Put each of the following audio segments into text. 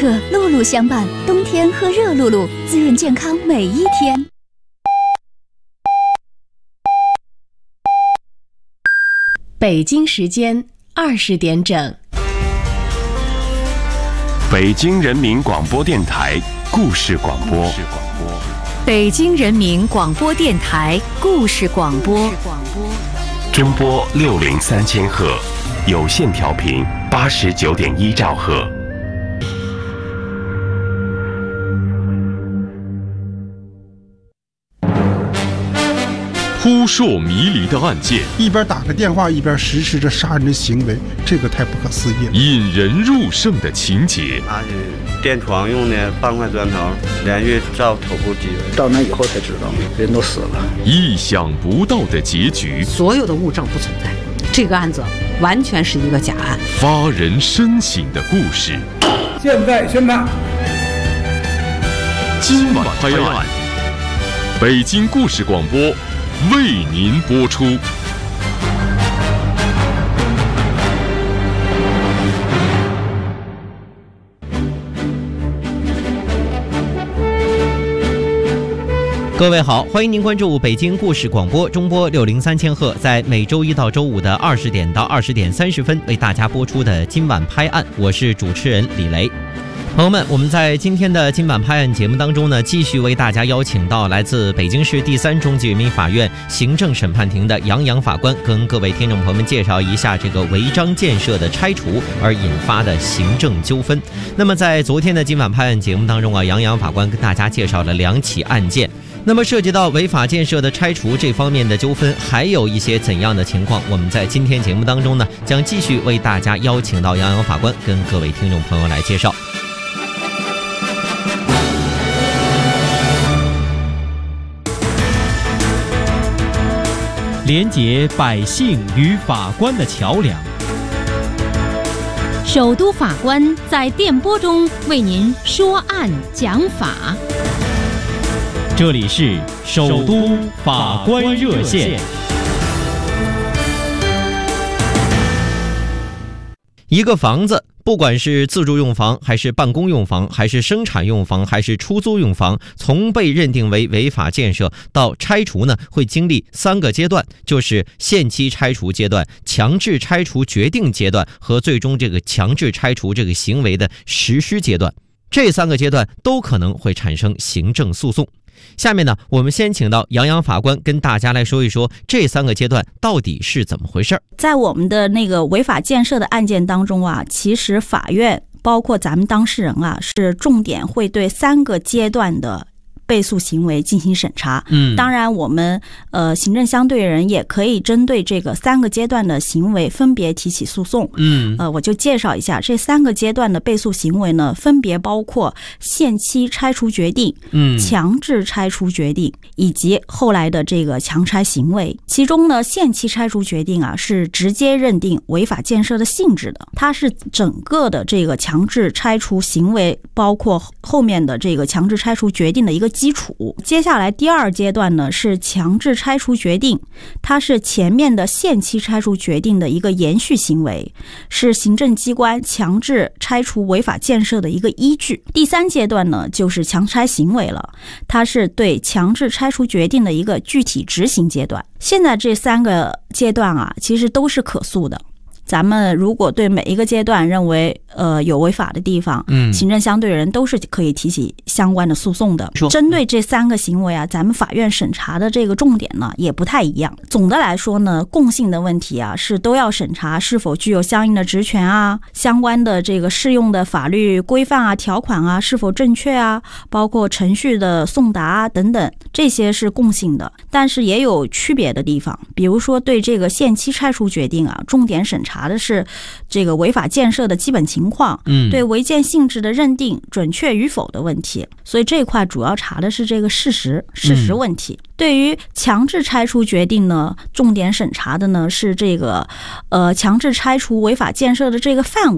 可露露相伴，冬天喝热露露，滋润健康每一天。 北京时间20点整， 北京人民广播电台故事广播。 北京人民广播电台故事广播。 中波603000赫，有线调频89.1兆赫。 扑朔迷离的案件， 一边打个电话一边实施着杀人的行为，这个太不可思议了。 引人入胜的情节， 拿是垫床用的半块砖头，连续照头部击了。 到那以后才知道，人都死了。 意想不到的结局， 所有的物证不存在，这个案子完全是一个假案。 发人深省的故事， 现在宣判。 今晚拍案，北京故事广播为您播出。 各位好，欢迎您关注北京故事广播中波603千赫，在每周一到周五的20点到20点30分为大家播出的今晚拍案，我是主持人李雷。朋友们，我们在今天的今晚拍案节目当中呢，继续为大家邀请到来自北京市第3中级人民法院行政审判庭的杨洋法官，跟各位听众朋友们介绍一下这个违章建设的拆除而引发的行政纠纷。那么在昨天的今晚拍案节目当中啊，杨洋法官跟大家介绍了2起案件。那么涉及到违法建设的拆除这方面的纠纷，还有一些怎样的情况？我们在今天节目当中呢，将继续为大家邀请到杨洋法官跟各位听众朋友来介绍。 连结百姓与法官的桥梁， 首都法官在电波中为您说案讲法。 这里是首都法官热线。 一个房子，不管是自住用房还是办公用房还是生产用房还是出租用房，从被认定为违法建设到拆除呢，会经历3个阶段，就是限期拆除阶段、强制拆除决定阶段和最终这个强制拆除这个行为的实施阶段。这3个阶段都可能会产生行政诉讼。下面呢，我们先请到杨洋法官跟大家来说一说这3个阶段到底是怎么回事。 在我们的那个违法建设的案件当中啊，其实法院包括咱们当事人啊，是重点会对3个阶段的被诉行为进行审查。当然我们行政相对人也可以针对这个3个阶段的行为分别提起诉讼。我就介绍一下这3个阶段的被诉行为呢，分别包括限期拆除决定、强制拆除决定以及后来的这个强拆行为。其中呢，限期拆除决定啊是直接认定违法建设的性质的，它是整个的这个强制拆除行为包括后面的这个强制拆除决定的一个基础。接下来第2阶段呢是强制拆除决定，它是前面的限期拆除决定的一个延续行为，是行政机关强制拆除违法建设的一个依据。第3阶段呢就是强拆行为了，它是对强制拆除决定的一个具体执行阶段。现在这3个阶段啊，其实都是可诉的。咱们如果对每一个阶段认为有违法的地方，行政相对人都是可以提起相关的诉讼的。针对这3个行为啊，咱们法院审查的这个重点呢也不太一样。总的来说呢，共性的问题啊是都要审查是否具有相应的职权啊，相关的这个适用的法律规范啊、条款啊是否正确啊，包括程序的送达啊等等，这些是共性的。但是也有区别的地方，比如说对这个限期拆除决定啊，重点审查的是这个违法建设的基本情况，对违建性质的认定准确与否的问题，所以这一块主要查的是这个事实问题。对于强制拆除决定呢，重点审查的呢是这个强制拆除违法建设的这个范围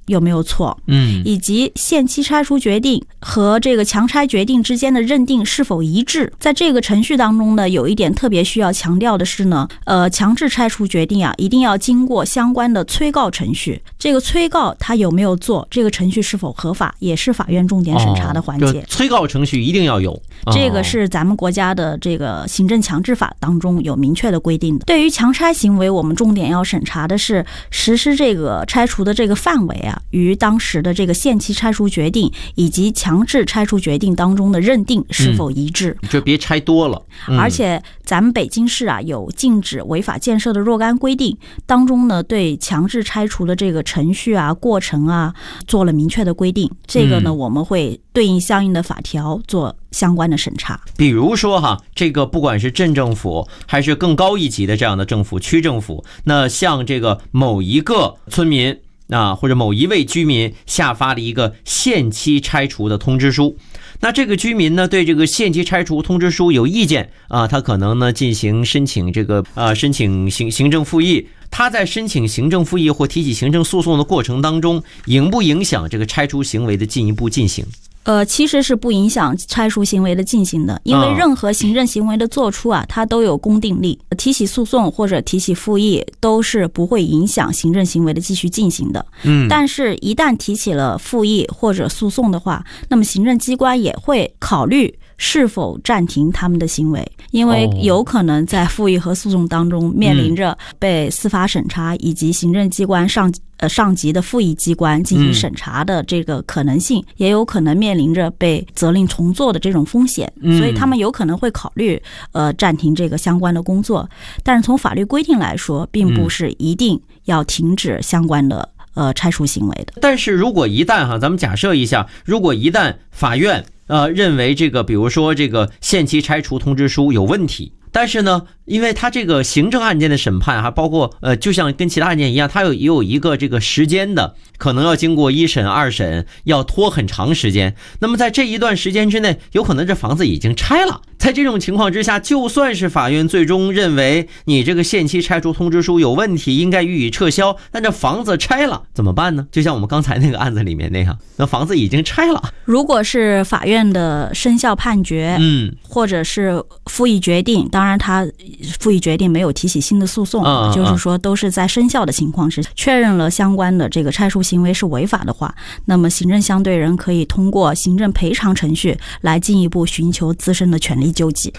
有没有错，以及限期拆除决定和这个强拆决定之间的认定是否一致。在这个程序当中呢，有一点特别需要强调的是呢，强制拆除决定啊，一定要经过相关的催告程序。这个催告它有没有做，这个程序是否合法，也是法院重点审查的环节。 催告程序一定要有， 这个是咱们国家的这个行政强制法当中有明确的规定的。对于强拆行为，我们重点要审查的是实施这个拆除的这个范围啊，与当时的这个限期拆除决定以及强制拆除决定当中的认定是否一致， 就别拆多了。 而且咱们北京市啊有禁止违法建设的若干规定，当中呢对强制拆除的这个程序啊、过程啊做了明确的规定。这个呢我们会对应相应的法条做相关的审查。 比如说哈，这个不管是镇政府还是更高一级的这样的政府、区政府，那向这个某一个村民或者某一位居民下发了一个限期拆除的通知书。那这个居民呢对这个限期拆除通知书有意见他可能呢进行申请这个申请行政复议。他在申请行政复议或提起行政诉讼的过程当中，影不影响这个拆除行为的进一步进行？ 其实是不影响拆除行为的进行的，因为任何行政行为的做出它都有公定力，提起诉讼或者提起复议都是不会影响行政行为的继续进行的。但是一旦提起了复议或者诉讼的话，那么行政机关也会考虑是否暂停他们的行为，因为有可能在复议和诉讼当中面临着被司法审查以及行政机关上级的复议机关进行审查的这个可能性，也有可能面临着被责令重做的这种风险，所以他们有可能会考虑暂停这个相关的工作。但是从法律规定来说，并不是一定要停止相关的拆除行为的。 但是如果一旦咱们假设一下，如果一旦法院认为这个比如说这个限期拆除通知书有问题，但是呢因为它这个行政案件的审判包括就像跟其他案件一样，它也有一个这个时间的，可能要经过1审2审，要拖很长时间。那么在这一段时间之内，有可能这房子已经拆了。在这种情况之下，就算是法院最终认为你这个限期拆除通知书有问题，应该予以撤销，但这房子拆了怎么办呢？就像我们刚才那个案子里面那样，那房子已经拆了。 如果是法院的生效判决或者是复议决定，当然他复议决定没有提起新的诉讼，就是说都是在生效的情况之下确认了相关的这个拆除行为是违法的话，那么行政相对人可以通过行政赔偿程序来进一步寻求自身的权利救济。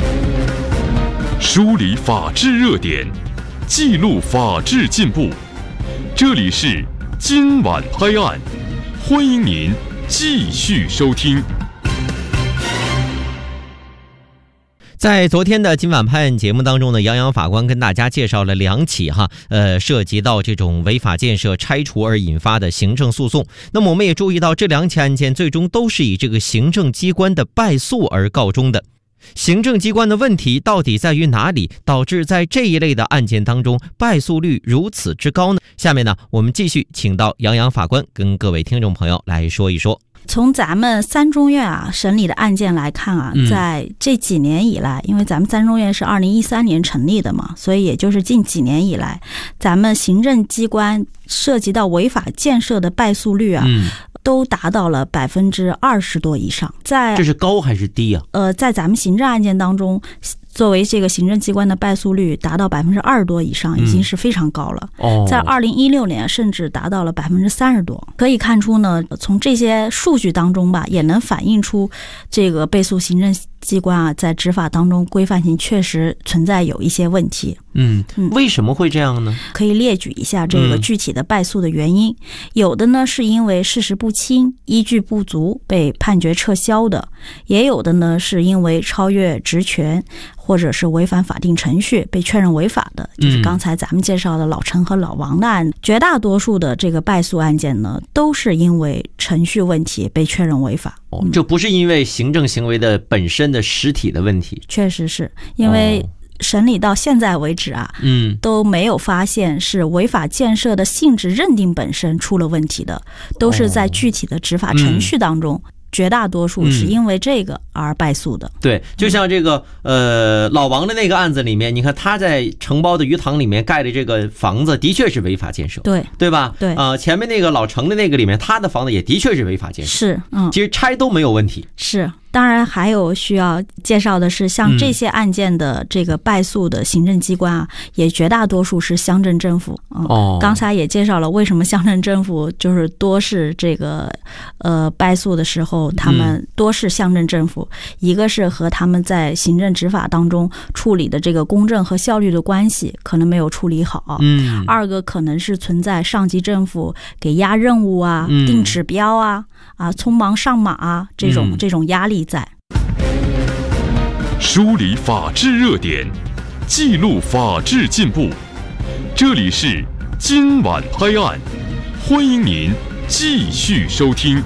梳理法治热点，记录法治进步，这里是今晚拍案，欢迎您继续收听。 在昨天的今晚拍案节目当中呢，杨洋法官跟大家介绍了2起涉及到这种违法建设拆除而引发的行政诉讼。那么我们也注意到，这2起案件最终都是以这个行政机关的败诉而告终的。行政机关的问题到底在于哪里，导致在这一类的案件当中败诉率如此之高呢？下面呢，我们继续请到杨洋法官跟各位听众朋友来说一说。 从咱们3中院审理的案件来看在这几年以来，因为咱们3中院是2013年成立的嘛，所以也就是近几年以来，咱们行政机关涉及到违法建设的败诉率都达到了20%多以上。这是高还是低在咱们行政案件当中，作为这个行政机关的败诉率达到20%多以上，已经是非常高了。在2016年甚至达到了30%多。可以看出呢，从这些数据当中也能反映出这个被诉行政机关在执法当中规范性确实存在有一些问题。 为什么会这样呢？ 可以列举一下这个具体的败诉的原因。有的呢是因为事实不清、依据不足被判决撤销的，也有的呢是因为超越职权或者是违反法定程序被确认违法的，就是刚才咱们介绍的老陈和老王的案。绝大多数的这个败诉案件呢，都是因为程序问题被确认违法。 这不是因为行政行为的本身的实体的问题。 确实是因为审理到现在为止都没有发现是违法建设的性质认定本身出了问题的，都是在具体的执法程序当中绝大多数是因为这个而败诉的。 对，就像这个老王的那个案子里面，你看他在承包的鱼塘里面盖的这个房子的确是违法建设，对吧？ 对， 前面那个老程的那个里面，他的房子也的确是违法建设， 是， 其实拆都没有问题。 是，当然还有需要介绍的是，像这些案件的这个败诉的行政机关啊，也绝大多数是乡镇政府。刚才也介绍了为什么乡镇政府就是多是这个败诉的时候，他们多是乡镇政府，一个是和他们在行政执法当中处理的这个公正和效率的关系可能没有处理好，二个可能是存在上级政府给压任务啊、定指标啊、匆忙上马啊这种压力在。 梳理法治热点，记录法治进步，这里是今晚拍案，欢迎您继续收听。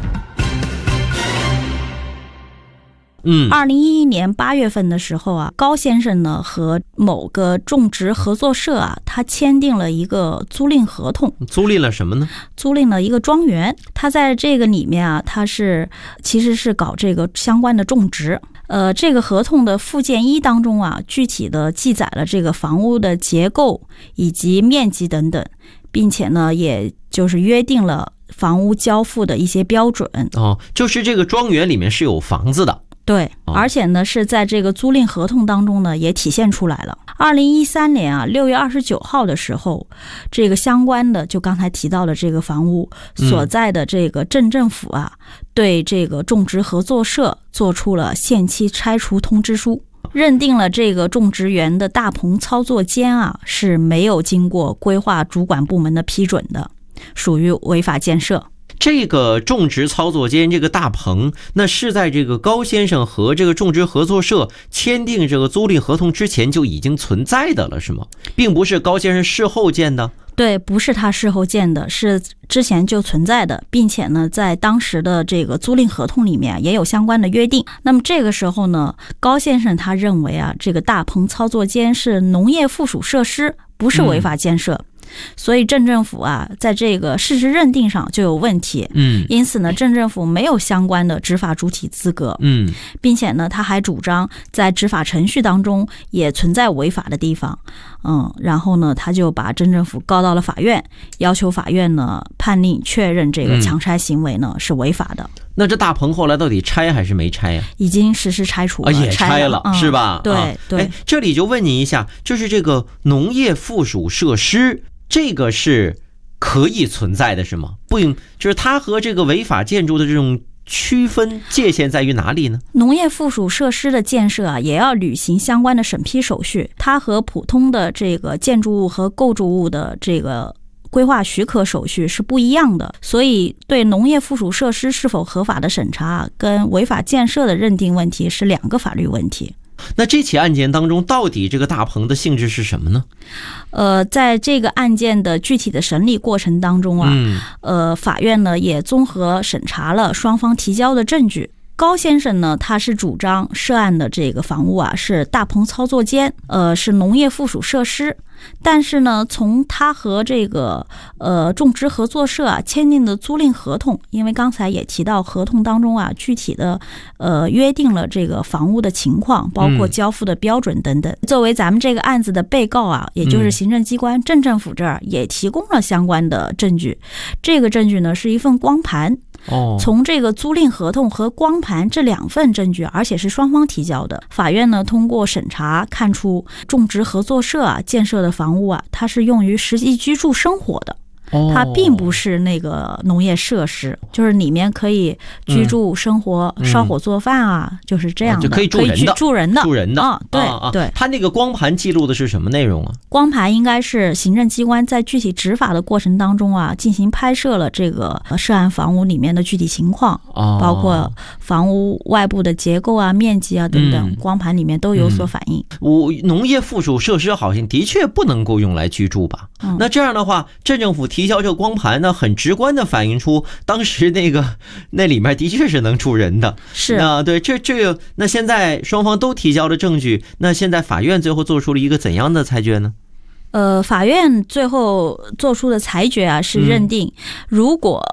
2011年8月份的时候啊，高先生呢和某个种植合作社啊，他签订了一个租赁合同。 租赁了什么呢？ 租赁了一个庄园。他在这个里面啊，他其实是搞这个相关的种植。这个合同的附件1当中啊，具体的记载了这个房屋的结构以及面积等等，并且呢，也就是约定了房屋交付的一些标准。 就是这个庄园里面是有房子的。 对，而且呢是在这个租赁合同当中呢也体现出来了。2013年啊6月29号的时候，这个相关的就刚才提到的这个房屋所在的这个镇政府啊，对这个种植合作社做出了限期拆除通知书，认定了这个种植园的大棚操作间啊是没有经过规划主管部门的批准的，属于违法建设。 这个种植操作间这个大棚，那是在这个高先生和这个种植合作社签订这个租赁合同之前就已经存在的了，是吗？并不是高先生事后建的。 对，不是他事后建的，是之前就存在的，并且呢，在当时的这个租赁合同里面也有相关的约定。那么这个时候呢，高先生他认为啊，这个大棚操作间是农业附属设施，不是违法建设。所以镇政府啊，在这个事实认定上就有问题。因此呢，镇政府没有相关的执法主体资格。并且呢，他还主张在执法程序当中也存在违法的地方。然后呢，他就把镇政府告到了法院，要求法院呢判令确认这个强拆行为呢是违法的。 那这大棚后来到底拆还是没拆呀？ 已经实施拆除了， 也拆了，是吧？ 对。 这里就问你一下，就是这个农业附属设施，这个是可以存在的是吗？不，就是它和这个违法建筑的这种区分界限在于哪里呢？ 农业附属设施的建设啊，也要履行相关的审批手续，它和普通的这个建筑物和构筑物的这个规划许可手续是不一样的，所以对农业附属设施是否合法的审查跟违法建设的认定问题是两个法律问题。 那这起案件当中，到底这个大棚的性质是什么呢？ 在这个案件的具体的审理过程当中啊，法院呢也综合审查了双方提交的证据。高先生呢，他是主张涉案的这个房屋啊是大棚操作间，是农业附属设施。但是呢，从他和这个种植合作社啊签订的租赁合同，因为刚才也提到合同当中啊具体的约定了这个房屋的情况，包括交付的标准等等。作为咱们这个案子的被告啊，也就是行政机关镇政府这儿也提供了相关的证据。这个证据呢是一份光盘。从这个租赁合同和光盘这两份证据，而且是双方提交的，法院呢通过审查看出种植合作社啊建设的房屋啊，它是用于实际居住生活的。它并不是那个农业设施，就是里面可以居住生活，烧火做饭啊，就是这样的， 就可以住人的， 对。 它那个光盘记录的是什么内容啊？ 光盘应该是行政机关在具体执法的过程当中啊，进行拍摄了这个涉案房屋里面的具体情况，包括房屋外部的结构啊、面积啊等等，光盘里面都有所反映。 农业附属设施好像的确不能够用来居住吧？那这样的话，镇政府提交这个光盘呢，很直观的反映出当时那里面的确是能住人的。 是啊，对，那现在双方都提交了证据，那现在法院最后做出了一个怎样的裁决呢？ 法院最后做出的裁决啊，是认定如果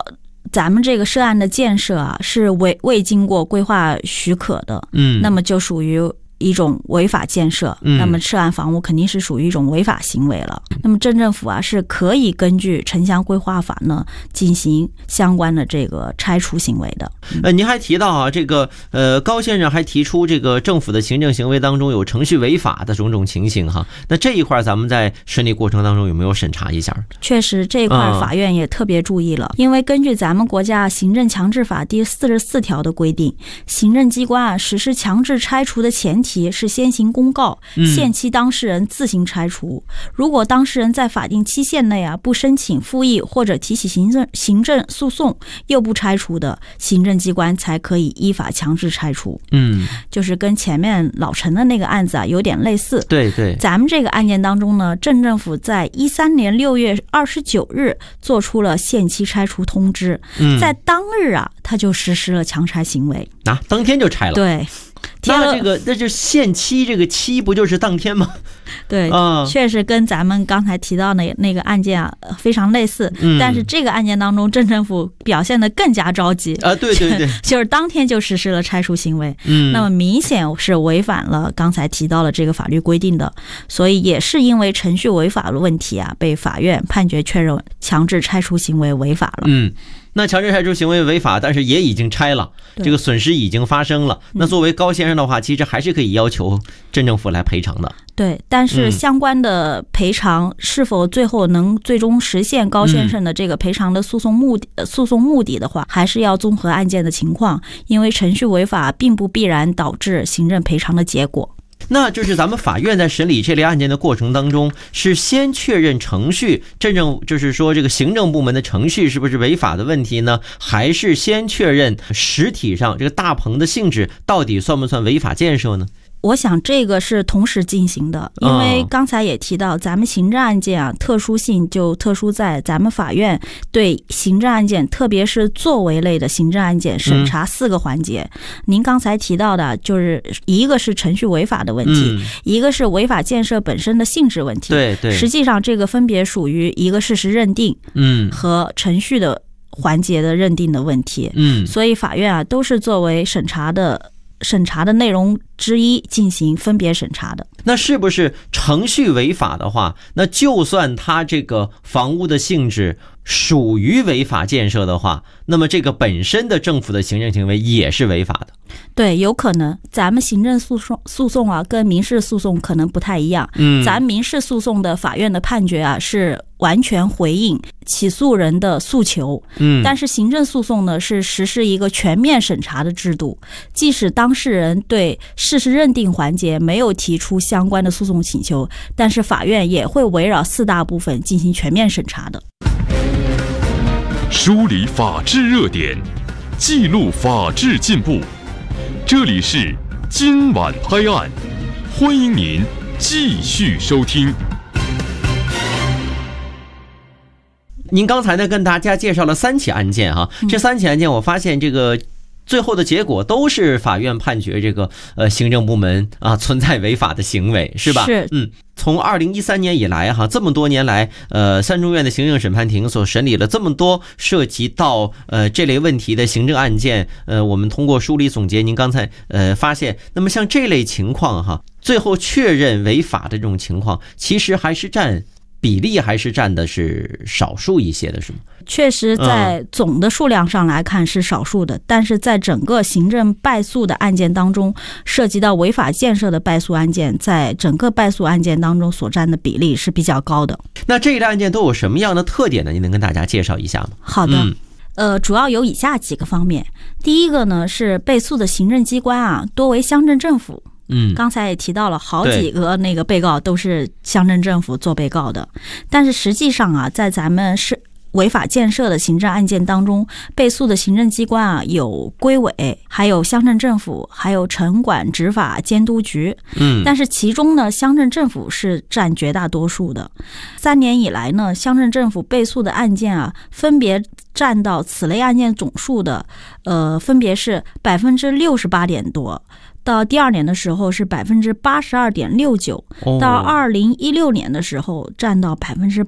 咱们这个涉案的建设啊是未经过规划许可的，那么就属于一种违法建设，那么涉案房屋肯定是属于一种违法行为了。那么镇政府啊是可以根据城乡规划法呢进行相关的这个拆除行为的。 您还提到啊，这个高先生还提出这个政府的行政行为当中有程序违法的种种情形哈。那这一块咱们在审理过程当中有没有审查一下？ 确实这一块法院也特别注意了，因为根据咱们国家行政强制法第44条的规定，行政机关啊实施强制拆除的前提是先行公告，限期当事人自行拆除。如果当事人在法定期限内啊不申请复议或者提起行政诉讼又不拆除的，行政机关才可以依法强制拆除。就是跟前面老陈的那个案子啊有点类似。 对对， 咱们这个案件当中呢，镇政府在13年6月29日做出了限期拆除通知，在当日啊他就实施了强拆行为啊，当天就拆了。 对。 那就限期，这个期不就是当天吗？ 对，确实跟咱们刚才提到的那个案件啊非常类似，但是这个案件当中镇政府表现得更加着急啊，对对对， 就是当天就实施了拆除行为，那么明显是违反了刚才提到的这个法律规定的，所以也是因为程序违法的问题啊，被法院判决确认强制拆除行为违法了。 那强制拆除行为违法，但是也已经拆了，这个损失已经发生了。那作为高先生的话，其实还是可以要求镇政府来赔偿的。 对，但是相关的赔偿是否最后能最终实现高先生的这个赔偿的诉讼目的的话，还是要综合案件的情况，因为程序违法并不必然导致行政赔偿的结果。 那就是咱们法院在审理这类案件的过程当中，是先确认程序就是说这个行政部门的程序是不是违法的问题呢？还是先确认实体上这个大棚的性质到底算不算违法建设呢？ 我想这个是同时进行的，因为刚才也提到咱们行政案件啊，特殊性就特殊在咱们法院对行政案件，特别是作为类的行政案件审查4个环节。您刚才提到的就是一个是程序违法的问题，一个是违法建设本身的性质问题。 对对， 实际上这个分别属于一个事实认定和程序的环节的认定的问题。所以法院啊都是作为审查的内容之一进行分别审查的。 那是不是程序违法的话，那就算它这个房屋的性质属于违法建设的话，那么这个本身的政府的行政行为也是违法的？ 对，有可能。咱们行政诉讼啊跟民事诉讼可能不太一样。咱民事诉讼的法院的判决啊是完全回应起诉人的诉求，但是行政诉讼呢是实施一个全面审查的制度，即使当事人对事实认定环节没有提出相关的诉讼请求，但是法院也会围绕4大部分进行全面审查的。 梳理法治热点，记录法治进步，这里是今晚拍案，欢迎您继续收听。 您刚才呢跟大家介绍了3起案件哈，这3起案件我发现这个最后的结果都是法院判决这个行政部门啊存在违法的行为，是吧？ 是。 从2013年以来哈，这么多年来3中院的行政审判庭所审理了这么多涉及到这类问题的行政案件，我们通过梳理总结，您刚才发现，那么像这类情况哈，最后确认违法的这种情况，其实还是比例还是占的是少数一些的，是吗？ 确实在总的数量上来看是少数的，但是在整个行政败诉的案件当中，涉及到违法建设的败诉案件，在整个败诉案件当中所占的比例是比较高的。 那这一类案件都有什么样的特点呢？您能跟大家介绍一下吗？ 好的。主要有以下几个方面。第一个呢是被诉的行政机关啊多为乡镇政府。刚才也提到了好几个那个被告都是乡镇政府做被告的，但是实际上啊，在咱们是违法建设的行政案件当中，被诉的行政机关啊有规委，还有乡镇政府，还有城管执法监督局。但是其中呢，乡镇政府是占绝大多数的。3年以来呢，乡镇政府被诉的案件啊，分别占到此类案件总数的分别是68.多%。 到第2年的时候是82.69%，到2016年的时候占到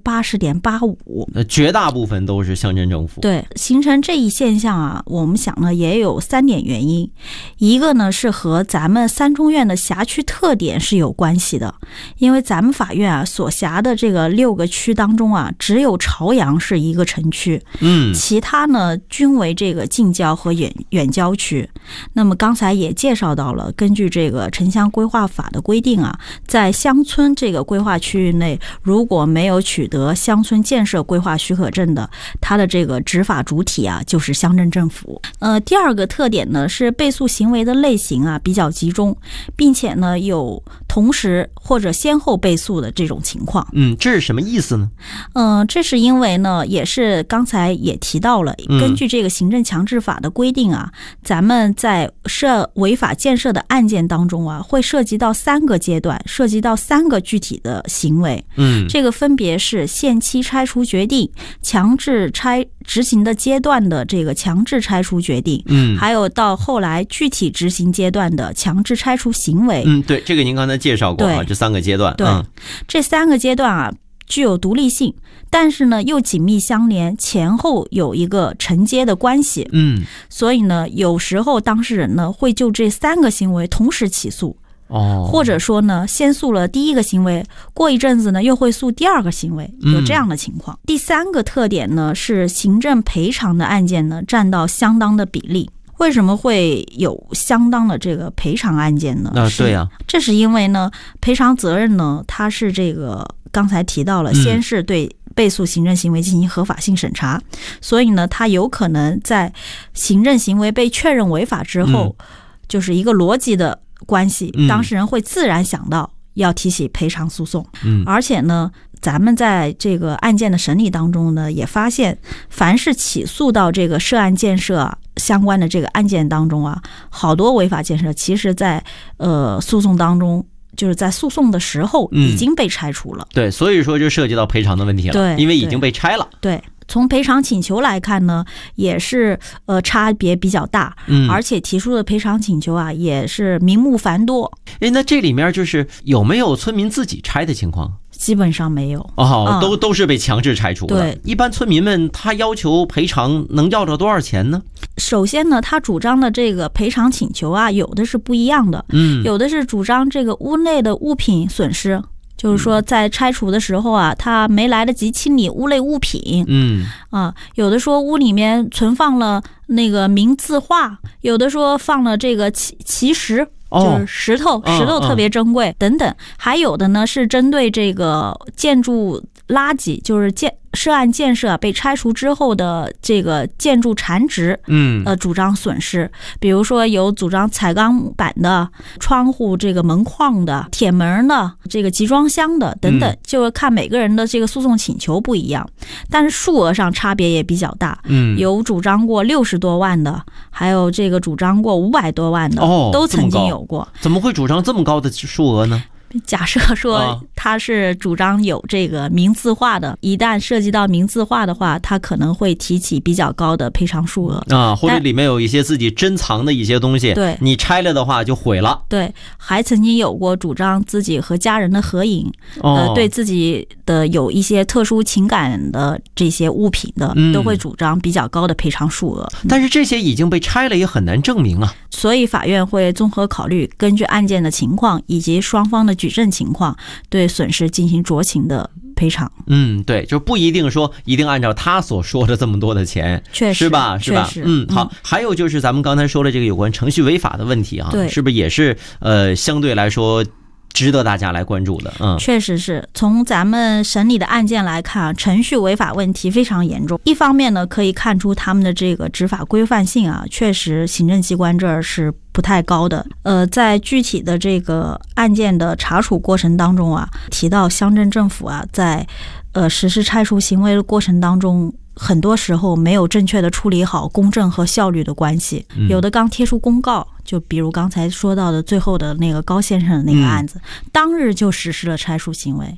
80.85%。 绝大部分都是乡镇政府。 对，形成这一现象啊，我们想呢也有3点原因。一个呢是和咱们3中院的辖区特点是有关系的，因为咱们法院啊所辖的这个6个区当中啊，只有朝阳是一个城区，其他呢均为这个近郊和远郊区。那么刚才也介绍到了，根据这个城乡规划法的规定啊，在乡村这个规划区域内，如果没有取得乡村建设规划许可证的，它的这个执法主体啊就是乡镇政府。第2个特点呢是被诉行为的类型啊比较集中，并且呢有同时或者先后被诉的这种情况。 这是什么意思呢？ 这是因为呢，也是刚才也提到了，根据这个行政强制法的规定啊，咱们在违法建设的案件当中啊，会涉及到3个阶段，涉及到3个具体的行为。这个分别是限期拆除决定、强制执行的阶段的这个强制拆除决定，还有到后来具体执行阶段的强制拆除行为。 对，这个您刚才介绍过啊，这3个阶段。 对，这3个阶段啊具有独立性，但是呢又紧密相连，前后有一个承接的关系。所以呢有时候当事人呢会就这3个行为同时起诉。或者说呢先诉了第1个行为，过一阵子呢又会诉第2个行为，有这样的情况。第3个特点呢是行政赔偿的案件呢占到相当的比例。为什么会有相当的这个赔偿案件呢？ 对啊， 这是因为呢赔偿责任呢它是这个刚才提到了，先是对被诉行政行为进行合法性审查，所以呢它有可能在行政行为被确认违法之后，就是一个逻辑的关系，当事人会自然想到要提起赔偿诉讼。而且呢咱们在这个案件的审理当中呢也发现，凡是起诉到这个涉案建设相关的这个案件当中啊，好多违法建设其实在诉讼当中，就是在诉讼的时候已经被拆除了。 对，所以说就涉及到赔偿的问题了。 对， 因为已经被拆了。 对，从赔偿请求来看呢，也是差别比较大，而且提出的赔偿请求啊也是名目繁多。 那这里面就是有没有村民自己拆的情况？ 基本上没有。 都是被强制拆除的。 对， 一般村民们他要求赔偿能要到多少钱呢？ 首先呢，他主张的这个赔偿请求啊，有的是不一样的。有的是主张这个屋内的物品损失，就是说在拆除的时候啊，他没来得及清理屋内物品。有的说屋里面存放了那个名字画，有的说放了这个奇石，就是石头特别珍贵等等。还有的呢是针对这个建筑垃圾，就是涉案建设被拆除之后的这个建筑残值，主张损失。比如说有主张彩钢板的、窗户这个门框的、铁门的、这个集装箱的等等，就是看每个人的这个诉讼请求不一样，但是数额上差别也比较大。有主张过60多万的，还有这个主张过500多万的，都曾经有过。 怎么会主张这么高的数额呢？ 假设说他是主张有这个名字化的，一旦涉及到名字化的话，他可能会提起比较高的赔偿数额或者里面有一些自己珍藏的一些东西，对，你拆了的话就毁了。 对，还曾经有过主张自己和家人的合影，对自己的有一些特殊情感的这些物品的，都会主张比较高的赔偿数额。 但是这些已经被拆了，也很难证明啊。 所以法院会综合考虑，根据案件的情况以及双方的举证情况，对损失进行酌情的赔偿。 对，就不一定说一定按照他所说的这么多的钱， 确实是吧？好，还有就是咱们刚才说了这个有关程序违法的问题啊，是不是也是相对来说值得大家来关注的？ 确实是。从咱们审理的案件来看，程序违法问题非常严重。一方面呢，可以看出他们的这个执法规范性啊，确实行政机关这儿是不太高的。在具体的这个案件的查处过程当中啊，提到乡镇政府啊，在实施拆除行为的过程当中，很多时候没有正确的处理好公正和效率的关系。有的刚贴出公告，就比如刚才说到的最后的那个高先生的那个案子，当日就实施了拆除行为。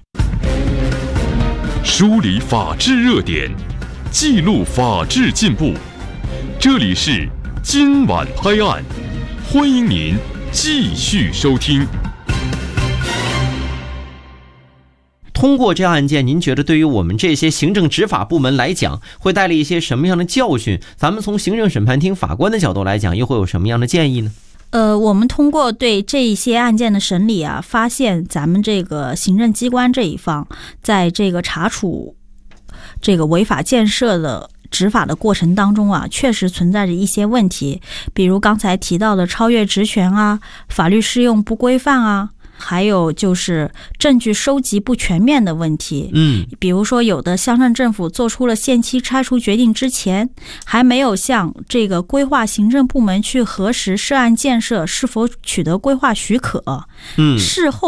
梳理法治热点，记录法治进步，这里是今晚拍案，欢迎您继续收听。 通过这案件，您觉得对于我们这些行政执法部门来讲，会带来一些什么样的教训？咱们从行政审判庭法官的角度来讲，又会有什么样的建议呢？ 我们通过对这一些案件的审理啊，发现咱们这个行政机关这一方，在这个查处这个违法建设的执法的过程当中啊，确实存在着一些问题，比如刚才提到的超越职权啊，法律适用不规范啊，还有就是证据收集不全面的问题。比如说有的乡镇政府做出了限期拆除决定之前，还没有向这个规划行政部门去核实涉案建设是否取得规划许可，事后